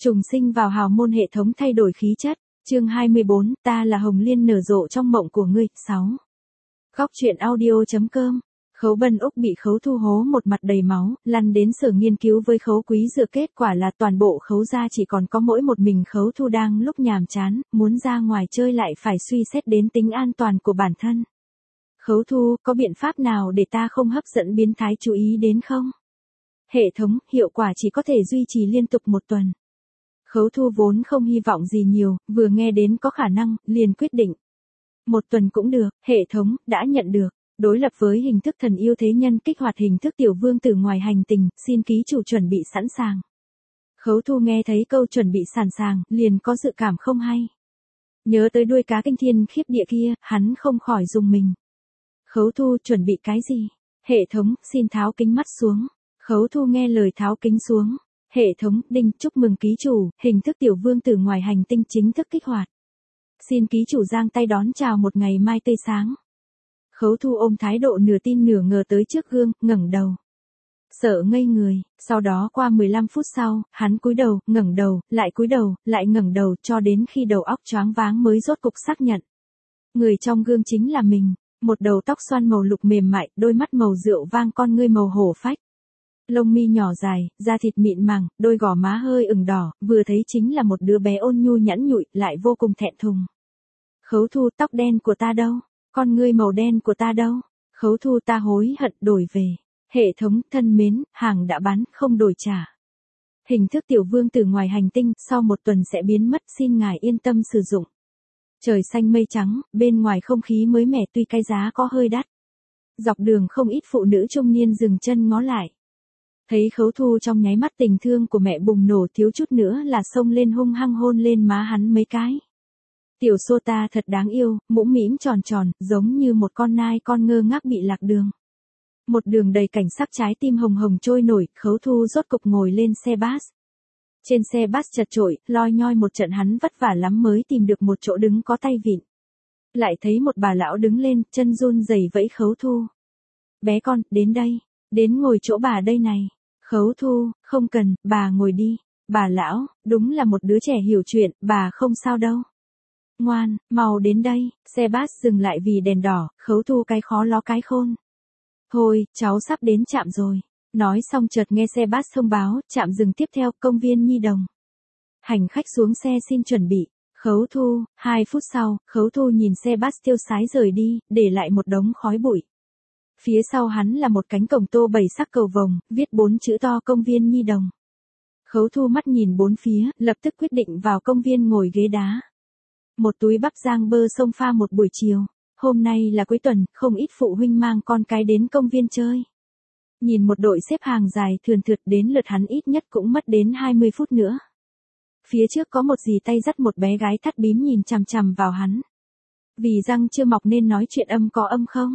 Trùng sinh vào hào môn hệ thống thay đổi khí chất. Chương 24, ta là Hồng Liên nở rộ trong mộng của ngươi. 6. Góc truyện audio.com. Khấu Bân Úc bị Khấu Thu hố một mặt đầy máu, lăn đến sở nghiên cứu với Khấu Quý Dựa, kết quả là toàn bộ Khấu gia chỉ còn có mỗi một mình Khấu Thu đang lúc nhàm chán, muốn ra ngoài chơi lại phải suy xét đến tính an toàn của bản thân. Khấu Thu, có biện pháp nào để ta không hấp dẫn biến thái chú ý đến không? Hệ thống, hiệu quả chỉ có thể duy trì liên tục một tuần. Khấu Thu vốn không hy vọng gì nhiều, vừa nghe đến có khả năng, liền quyết định. Một tuần cũng được, hệ thống, đã nhận được. Đối lập với hình thức thần yêu thế nhân kích hoạt hình thức tiểu vương tử ngoài hành tinh, xin ký chủ chuẩn bị sẵn sàng. Khấu Thu nghe thấy câu chuẩn bị sẵn sàng, liền có dự cảm không hay. Nhớ tới đuôi cá kinh thiên khiếp địa kia, hắn không khỏi rùng mình. Khấu Thu chuẩn bị cái gì? Hệ thống, xin tháo kính mắt xuống. Khấu Thu nghe lời tháo kính xuống. Hệ thống, đinh, chúc mừng ký chủ, hình thức tiểu vương tử ngoài hành tinh chính thức kích hoạt. Xin ký chủ giang tay đón chào một ngày mai tươi sáng. Khấu Thu ôm thái độ nửa tin nửa ngờ tới trước gương, ngẩng đầu. Sợ ngây người, sau đó qua 15 phút sau, hắn cúi đầu, ngẩng đầu, lại cúi đầu, lại ngẩng đầu, cho đến khi đầu óc choáng váng mới rốt cục xác nhận. Người trong gương chính là mình, một đầu tóc xoăn màu lục mềm mại, đôi mắt màu rượu vang, con ngươi màu hổ phách. Lông mi nhỏ dài, da thịt mịn màng, đôi gò má hơi ửng đỏ, vừa thấy chính là một đứa bé ôn nhu nhẵn nhụi, lại vô cùng thẹn thùng. Khấu Thu, tóc đen của ta đâu? Con ngươi màu đen của ta đâu? Khấu Thu, ta hối hận, đổi về. Hệ thống, thân mến, hàng đã bán, không đổi trả. Hình thức tiểu vương tử ngoài hành tinh, sau một tuần sẽ biến mất, xin ngài yên tâm sử dụng. Trời xanh mây trắng, bên ngoài không khí mới mẻ tuy cái giá có hơi đắt. Dọc đường không ít phụ nữ trung niên dừng chân ngó lại. Thấy Khấu Thu trong nháy mắt tình thương của mẹ bùng nổ, thiếu chút nữa là xông lên hung hăng hôn lên má hắn mấy cái. Tiểu Sô ta thật đáng yêu, mũm mĩm tròn tròn, giống như một con nai con ngơ ngác bị lạc đường. Một đường đầy cảnh sắc trái tim hồng hồng trôi nổi, Khấu Thu rốt cục ngồi lên xe bus. Trên xe bus chật chội, loi nhoi một trận hắn vất vả lắm mới tìm được một chỗ đứng có tay vịn. Lại thấy một bà lão đứng lên, chân run rẩy vẫy Khấu Thu. Bé con, đến đây, đến ngồi chỗ bà đây này. Khấu Thu, không cần, bà ngồi đi. Bà lão, đúng là một đứa trẻ hiểu chuyện, bà không sao đâu. Ngoan, mau đến đây. Xe bus dừng lại vì đèn đỏ, Khấu Thu cái khó ló cái khôn. Thôi, cháu sắp đến trạm rồi. Nói xong chợt nghe xe bus thông báo, trạm dừng tiếp theo, công viên Nhi Đồng. Hành khách xuống xe xin chuẩn bị. Khấu Thu, 2 phút sau, Khấu Thu nhìn xe bus tiêu sái rời đi, để lại một đống khói bụi. Phía sau hắn là một cánh cổng tô 7 sắc cầu vồng, viết 4 chữ to công viên Nhi Đồng. Khấu Thu mắt nhìn bốn phía, lập tức quyết định vào công viên ngồi ghế đá. Một túi bắp rang bơ xông pha một buổi chiều. Hôm nay là cuối tuần, không ít phụ huynh mang con cái đến công viên chơi. Nhìn một đội xếp hàng dài thườn thượt, đến lượt hắn ít nhất cũng mất đến 20 phút nữa. Phía trước có một dì tay dắt một bé gái thắt bím nhìn chằm chằm vào hắn. Vì răng chưa mọc nên nói chuyện âm có âm không?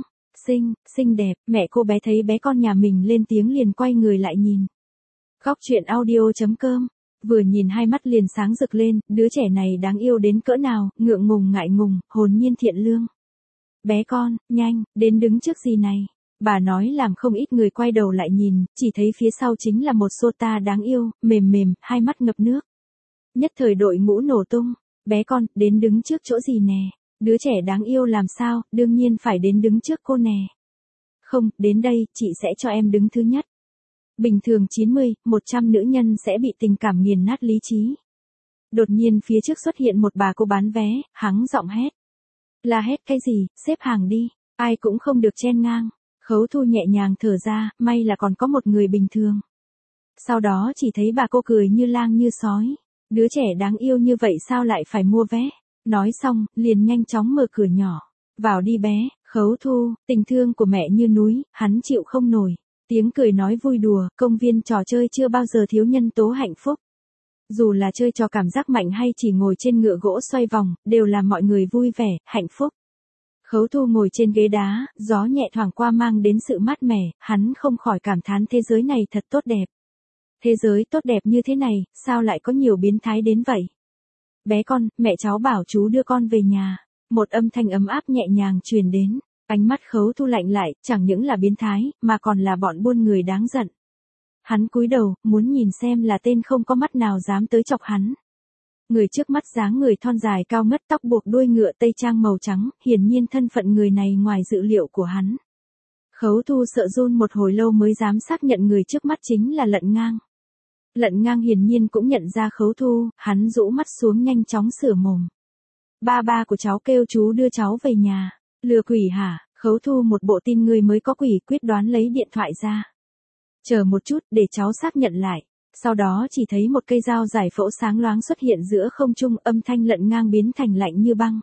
Xinh đẹp, mẹ cô bé thấy bé con nhà mình lên tiếng liền quay người lại nhìn. Góc truyện audio.com. Vừa nhìn hai mắt liền sáng rực lên, đứa trẻ này đáng yêu đến cỡ nào, ngượng ngùng ngại ngùng, hồn nhiên thiện lương. Bé con, nhanh, đến đứng trước gì này. Bà nói làm không ít người quay đầu lại nhìn, chỉ thấy phía sau chính là một Sota đáng yêu, mềm mềm, hai mắt ngập nước. Nhất thời đội ngũ nổ tung. Bé con, đến đứng trước chỗ gì nè. Đứa trẻ đáng yêu làm sao, đương nhiên phải đến đứng trước cô nè. Không, đến đây, chị sẽ cho em đứng thứ nhất. Bình thường 90, 100 nữ nhân sẽ bị tình cảm nghiền nát lý trí. Đột nhiên phía trước xuất hiện một bà cô bán vé, hắng giọng hét. La hét cái gì, xếp hàng đi, ai cũng không được chen ngang. Khấu Thu nhẹ nhàng thở ra, may là còn có một người bình thường. Sau đó chỉ thấy bà cô cười như lang như sói. Đứa trẻ đáng yêu như vậy sao lại phải mua vé? Nói xong, liền nhanh chóng mở cửa nhỏ. Vào đi bé. Khấu Thu, tình thương của mẹ như núi, hắn chịu không nổi. Tiếng cười nói vui đùa, công viên trò chơi chưa bao giờ thiếu nhân tố hạnh phúc. Dù là chơi trò cảm giác mạnh hay chỉ ngồi trên ngựa gỗ xoay vòng, đều làm mọi người vui vẻ, hạnh phúc. Khấu Thu ngồi trên ghế đá, gió nhẹ thoảng qua mang đến sự mát mẻ, hắn không khỏi cảm thán thế giới này thật tốt đẹp. Thế giới tốt đẹp như thế này, sao lại có nhiều biến thái đến vậy? Bé con, mẹ cháu bảo chú đưa con về nhà. Một âm thanh ấm áp nhẹ nhàng truyền đến. Ánh mắt Khấu Thu lạnh lại, chẳng những là biến thái, mà còn là bọn buôn người đáng giận. Hắn cúi đầu, muốn nhìn xem là tên không có mắt nào dám tới chọc hắn. Người trước mắt dáng người thon dài cao ngất, tóc buộc đuôi ngựa tây trang màu trắng, hiển nhiên thân phận người này ngoài dự liệu của hắn. Khấu Thu sợ run một hồi lâu mới dám xác nhận người trước mắt chính là Lận Ngang. Lận Ngang hiển nhiên cũng nhận ra Khấu Thu, hắn rũ mắt xuống nhanh chóng sửa mồm. Ba của cháu kêu chú đưa cháu về nhà. Lừa quỷ hả? Khấu Thu một bộ tin người mới có quỷ, quyết đoán lấy điện thoại ra. Chờ một chút, để cháu xác nhận lại. Sau đó chỉ thấy một cây dao giải phẫu sáng loáng xuất hiện giữa không trung, âm thanh Lận Ngang biến thành lạnh như băng.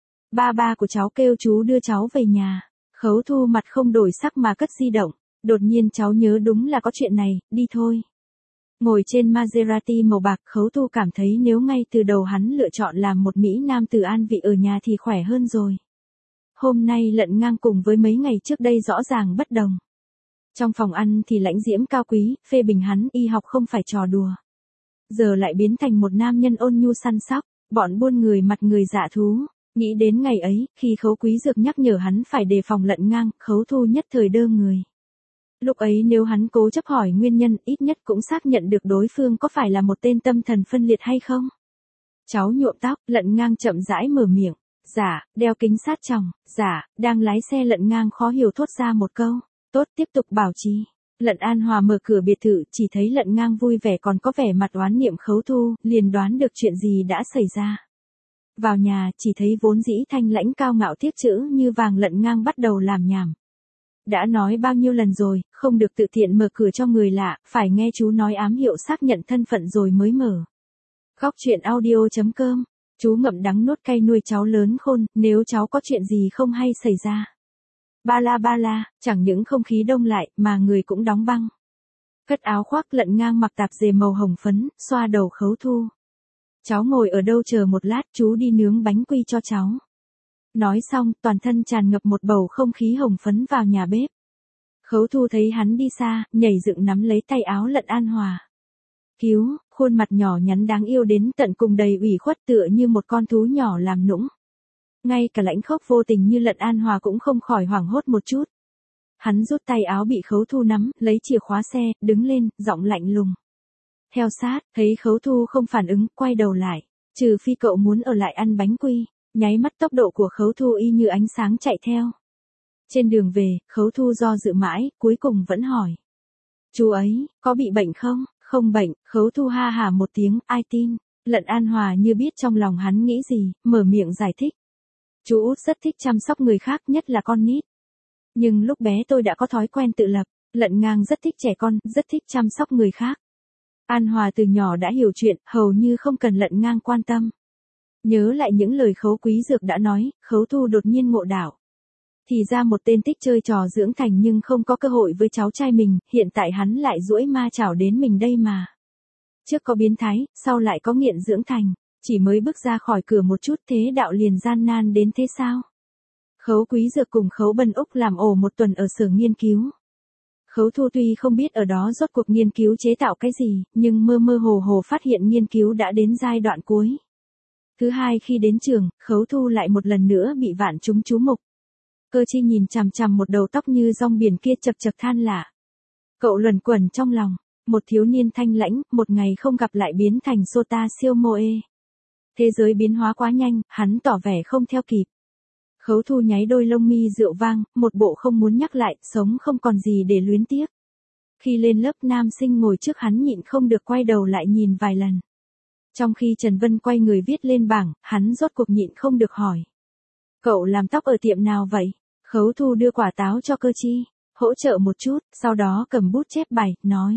Ba của cháu kêu chú đưa cháu về nhà. Khấu Thu mặt không đổi sắc mà cất di động. Đột nhiên cháu nhớ đúng là có chuyện này, đi thôi. Ngồi trên Maserati màu bạc, Khấu Thu cảm thấy nếu ngay từ đầu hắn lựa chọn làm một Mỹ Nam từ an vị ở nhà thì khỏe hơn rồi. Hôm nay Lận Ngang cùng với mấy ngày trước đây rõ ràng bất đồng. Trong phòng ăn thì lãnh diễm cao quý, phê bình hắn y học không phải trò đùa. Giờ lại biến thành một nam nhân ôn nhu săn sóc, bọn buôn người mặt người dạ thú. Nghĩ đến ngày ấy, khi Khấu Quý Dược nhắc nhở hắn phải đề phòng Lận Ngang, Khấu Thu nhất thời đơ người. Lúc ấy nếu hắn cố chấp hỏi nguyên nhân, ít nhất cũng xác nhận được đối phương có phải là một tên tâm thần phân liệt hay không. Cháu nhuộm tóc, Lận Ngang chậm rãi mở miệng. Dạ, đeo kính sát tròng. Dạ, đang lái xe. Lận Ngang khó hiểu thốt ra một câu. Tốt, tiếp tục bảo trì. Lận An Hòa mở cửa biệt thự, chỉ thấy Lận Ngang vui vẻ còn có vẻ mặt oán niệm Khấu Thu, liền đoán được chuyện gì đã xảy ra. Vào nhà, chỉ thấy vốn dĩ thanh lãnh cao ngạo thiết chữ như vàng Lận Ngang bắt đầu làm nhảm. Đã nói bao nhiêu lần rồi, không được tự tiện mở cửa cho người lạ, phải nghe chú nói ám hiệu xác nhận thân phận rồi mới mở. Khóc chuyện audio.com. Chú ngậm đắng nuốt cay nuôi cháu lớn khôn, nếu cháu có chuyện gì không hay xảy ra. Ba la, chẳng những không khí đông lại, mà người cũng đóng băng. Cất áo khoác, Lận Ngang mặc tạp dề màu hồng phấn, xoa đầu Khấu Thu. Cháu ngồi ở đâu chờ một lát, chú đi nướng bánh quy cho cháu. Nói xong, toàn thân tràn ngập một bầu không khí hồng phấn vào nhà bếp. Khấu Thu thấy hắn đi xa, nhảy dựng nắm lấy tay áo Lận An Hòa. Cứu, khuôn mặt nhỏ nhắn đáng yêu đến tận cùng đầy ủy khuất tựa như một con thú nhỏ làm nũng. Ngay cả lãnh khốc vô tình như Lận An Hòa cũng không khỏi hoảng hốt một chút. Hắn rút tay áo bị Khấu Thu nắm, lấy chìa khóa xe, đứng lên, giọng lạnh lùng. Theo sát, thấy Khấu Thu không phản ứng, quay đầu lại. Trừ phi cậu muốn ở lại ăn bánh quy. Nháy mắt tốc độ của Khấu Thu y như ánh sáng chạy theo. Trên đường về, Khấu Thu do dự mãi, cuối cùng vẫn hỏi. Chú ấy, có bị bệnh không? Không bệnh. Khấu Thu ha hả một tiếng, ai tin. Lận An Hòa như biết trong lòng hắn nghĩ gì, mở miệng giải thích. Chú út rất thích chăm sóc người khác, nhất là con nít. Nhưng lúc bé tôi đã có thói quen tự lập. Lận Ngang rất thích trẻ con, rất thích chăm sóc người khác. An Hòa từ nhỏ đã hiểu chuyện, hầu như không cần Lận Ngang quan tâm. Nhớ lại những lời Khấu Quý Dược đã nói, Khấu Thu đột nhiên ngộ đạo. Thì ra một tên thích chơi trò dưỡng thành nhưng không có cơ hội với cháu trai mình, hiện tại hắn lại duỗi ma chảo đến mình đây mà. Trước có biến thái, sau lại có nghiện dưỡng thành, chỉ mới bước ra khỏi cửa một chút thế đạo liền gian nan đến thế sao? Khấu Quý Dược cùng Khấu Bân Úc làm ổ một tuần ở sở nghiên cứu. Khấu Thu tuy không biết ở đó rốt cuộc nghiên cứu chế tạo cái gì, nhưng mơ mơ hồ hồ phát hiện nghiên cứu đã đến giai đoạn cuối. Thứ hai khi đến trường, Khấu Thu lại một lần nữa bị vạn chúng chú mục. Cơ Chi nhìn chằm chằm một đầu tóc như rong biển kia chật chật than lạ. Cậu luẩn quẩn trong lòng, một thiếu niên thanh lãnh, một ngày không gặp lại biến thành Sota siêu moe. Thế giới biến hóa quá nhanh, hắn tỏ vẻ không theo kịp. Khấu Thu nháy đôi lông mi rượu vang, một bộ không muốn nhắc lại, sống không còn gì để luyến tiếc. Khi lên lớp nam sinh ngồi trước hắn nhịn không được quay đầu lại nhìn vài lần. Trong khi Trần Vân quay người viết lên bảng, hắn rốt cuộc nhịn không được hỏi. Cậu làm tóc ở tiệm nào vậy? Khấu Thu đưa quả táo cho Cơ Chi, hỗ trợ một chút, sau đó cầm bút chép bài, nói.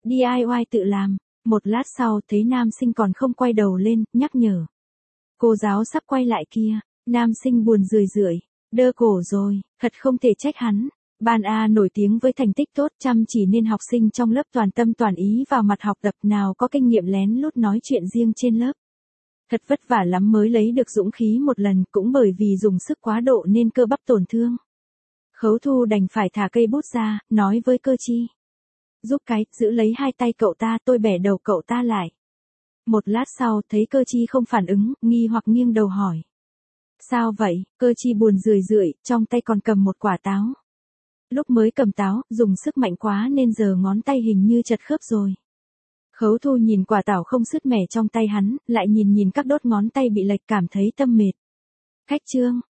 DIY tự làm. Một lát sau thấy nam sinh còn không quay đầu lên, nhắc nhở. Cô giáo sắp quay lại kia. Nam sinh buồn rười rượi, đơ cổ rồi, thật không thể trách hắn. Ban A nổi tiếng với thành tích tốt, chăm chỉ nên học sinh trong lớp toàn tâm toàn ý vào mặt học tập, nào có kinh nghiệm lén lút nói chuyện riêng trên lớp. Thật vất vả lắm mới lấy được dũng khí một lần, cũng bởi vì dùng sức quá độ nên cơ bắp tổn thương. Khấu Thu đành phải thả cây bút ra, nói với Cơ Chi. Giúp cái, giữ lấy hai tay cậu ta, tôi bẻ đầu cậu ta lại. Một lát sau, thấy Cơ Chi không phản ứng, nghi hoặc nghiêng đầu hỏi. Sao vậy? Cơ Chi buồn rười rượi, trong tay còn cầm một quả táo. Lúc mới cầm táo, dùng sức mạnh quá nên giờ ngón tay hình như chật khớp rồi. Khấu Thu nhìn quả táo không sứt mẻ trong tay hắn, lại nhìn nhìn các đốt ngón tay bị lệch cảm thấy tâm mệt. Khách Trương,